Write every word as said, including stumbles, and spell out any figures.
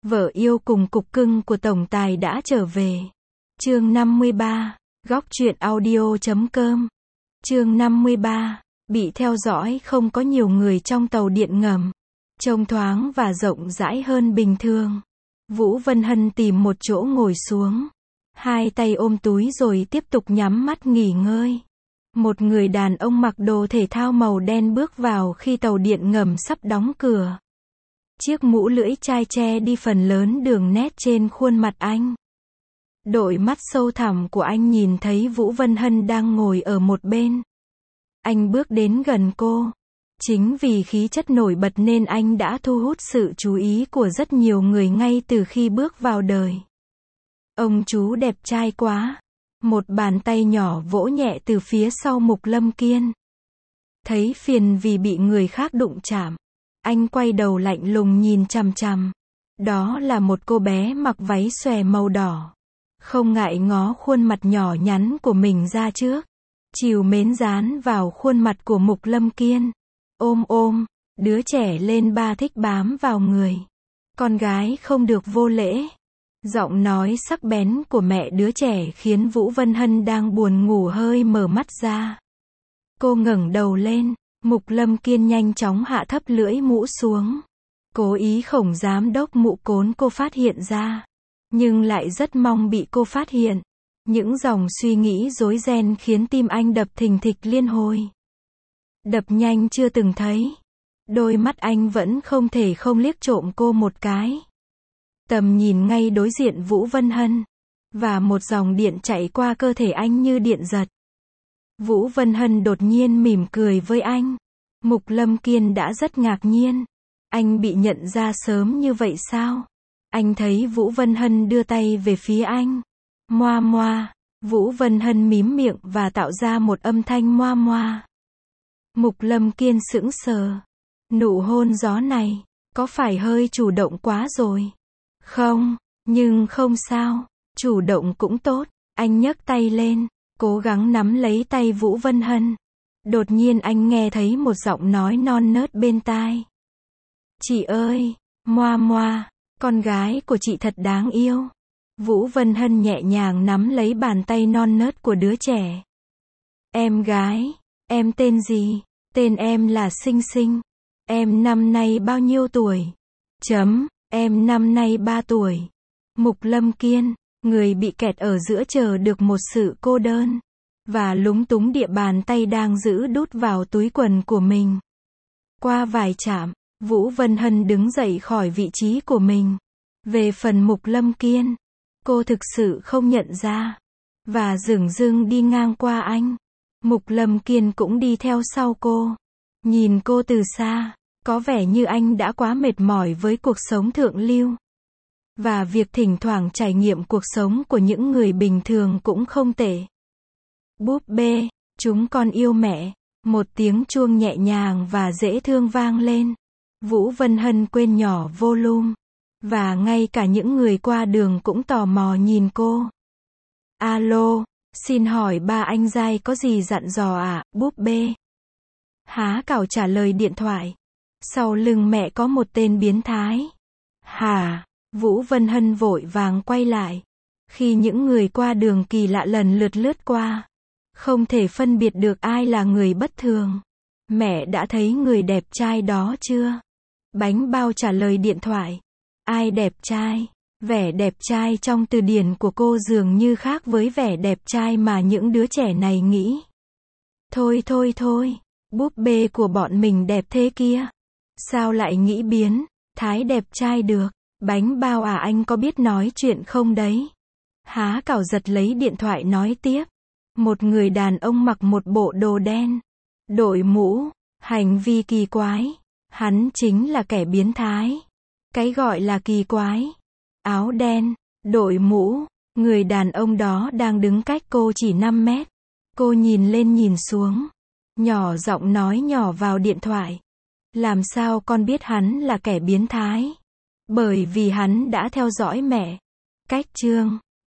Vợ yêu cùng cục cưng của tổng tài đã trở về. Chương năm mươi ba, góc truyện audio chấm com. Chương năm mươi ba, bị theo dõi không có nhiều người trong tàu điện ngầm. Trông thoáng và rộng rãi hơn bình thường. Vũ Vân Hân tìm một chỗ ngồi xuống. Hai tay ôm túi rồi tiếp tục nhắm mắt nghỉ ngơi. Một người đàn ông mặc đồ thể thao màu đen bước vào khi tàu điện ngầm sắp đóng cửa. Chiếc mũ lưỡi chai che đi phần lớn đường nét trên khuôn mặt anh. Đôi mắt sâu thẳm của anh nhìn thấy Vũ Vân Hân đang ngồi ở một bên. Anh bước đến gần cô. Chính vì khí chất nổi bật nên anh đã thu hút sự chú ý của rất nhiều người ngay từ khi bước vào đời. Ông chú đẹp trai quá. Một bàn tay nhỏ vỗ nhẹ từ phía sau Mục Lâm Kiên. Thấy phiền vì bị người khác đụng chạm. Anh quay đầu lạnh lùng nhìn chằm chằm. Đó là một cô bé mặc váy xòe màu đỏ. Không ngại ngó khuôn mặt nhỏ nhắn của mình ra trước. Trìu mến dán vào khuôn mặt của Mục Lâm Kiên. Ôm ôm, đứa trẻ lên ba thích bám vào người. Con gái không được vô lễ. Giọng nói sắc bén của mẹ đứa trẻ khiến Vũ Vân Hân đang buồn ngủ hơi mở mắt ra. Cô ngẩng đầu lên, Mục Lâm Kiên nhanh chóng hạ thấp lưỡi mũ xuống. Cố ý khổng giám đốc Mụ Cốn cô phát hiện ra. Nhưng lại rất mong bị cô phát hiện. Những dòng suy nghĩ rối ren khiến tim anh đập thình thịch liên hồi. Đập nhanh chưa từng thấy. Đôi mắt anh vẫn không thể không liếc trộm cô một cái. Tầm nhìn ngay đối diện Vũ Vân Hân. Và một dòng điện chạy qua cơ thể anh như điện giật. Vũ Vân Hân đột nhiên mỉm cười với anh. Mục Lâm Kiên đã rất ngạc nhiên. Anh bị nhận ra sớm như vậy sao? Anh thấy Vũ Vân Hân đưa tay về phía anh. Moa moa. Vũ Vân Hân mím miệng và tạo ra một âm thanh moa moa. Mục Lâm Kiên sững sờ. Nụ hôn gió này, có phải hơi chủ động quá rồi? Không, nhưng không sao, chủ động cũng tốt. Anh nhấc tay lên, cố gắng nắm lấy tay Vũ Vân Hân. Đột nhiên anh nghe thấy một giọng nói non nớt bên tai. Chị ơi, moa moa, con gái của chị thật đáng yêu. Vũ Vân Hân nhẹ nhàng nắm lấy bàn tay non nớt của đứa trẻ. Em gái, em tên gì? Tên em là Sinh Sinh. Em năm nay bao nhiêu tuổi? Chấm, em năm nay ba tuổi. Mục Lâm Kiên, người bị kẹt ở giữa chờ được một sự cô đơn. Và lúng túng địa bàn tay đang giữ đút vào túi quần của mình. Qua vài chạm, Vũ Vân Hân đứng dậy khỏi vị trí của mình. Về phần Mục Lâm Kiên, cô thực sự không nhận ra. Và dửng dưng đi ngang qua anh. Mục Lâm Kiên cũng đi theo sau cô. Nhìn cô từ xa, có vẻ như anh đã quá mệt mỏi với cuộc sống thượng lưu. Và việc thỉnh thoảng trải nghiệm cuộc sống của những người bình thường cũng không tệ. Búp bê, chúng con yêu mẹ. Một tiếng chuông nhẹ nhàng và dễ thương vang lên. Vũ Vân Hân quên nhỏ volume. Và ngay cả những người qua đường cũng tò mò nhìn cô. Alo, xin hỏi ba anh giai có gì dặn dò ạ, búp bê? Há cảo trả lời điện thoại. Sau lưng mẹ có một tên biến thái. Hả? Vũ Vân Hân vội vàng quay lại. Khi những người qua đường kỳ lạ lần lượt lướt qua. Không thể phân biệt được ai là người bất thường. Mẹ đã thấy người đẹp trai đó chưa? Bánh bao trả lời điện thoại. Ai đẹp trai? Vẻ đẹp trai trong từ điển của cô dường như khác với vẻ đẹp trai mà những đứa trẻ này nghĩ. Thôi thôi thôi, búp bê của bọn mình đẹp thế kia. Sao lại nghĩ biến, thái đẹp trai được? Bánh bao à, anh có biết nói chuyện không đấy? Há cảo giật lấy điện thoại nói tiếp. Một người đàn ông mặc một bộ đồ đen. Đội mũ, hành vi kỳ quái. Hắn chính là kẻ biến thái. Cái gọi là kỳ quái. Áo đen, đội mũ, người đàn ông đó đang đứng cách cô chỉ năm mét. Cô nhìn lên nhìn xuống. Nhỏ giọng nói nhỏ vào điện thoại. Làm sao con biết hắn là kẻ biến thái? Bởi vì hắn đã theo dõi mẹ. Cách chương.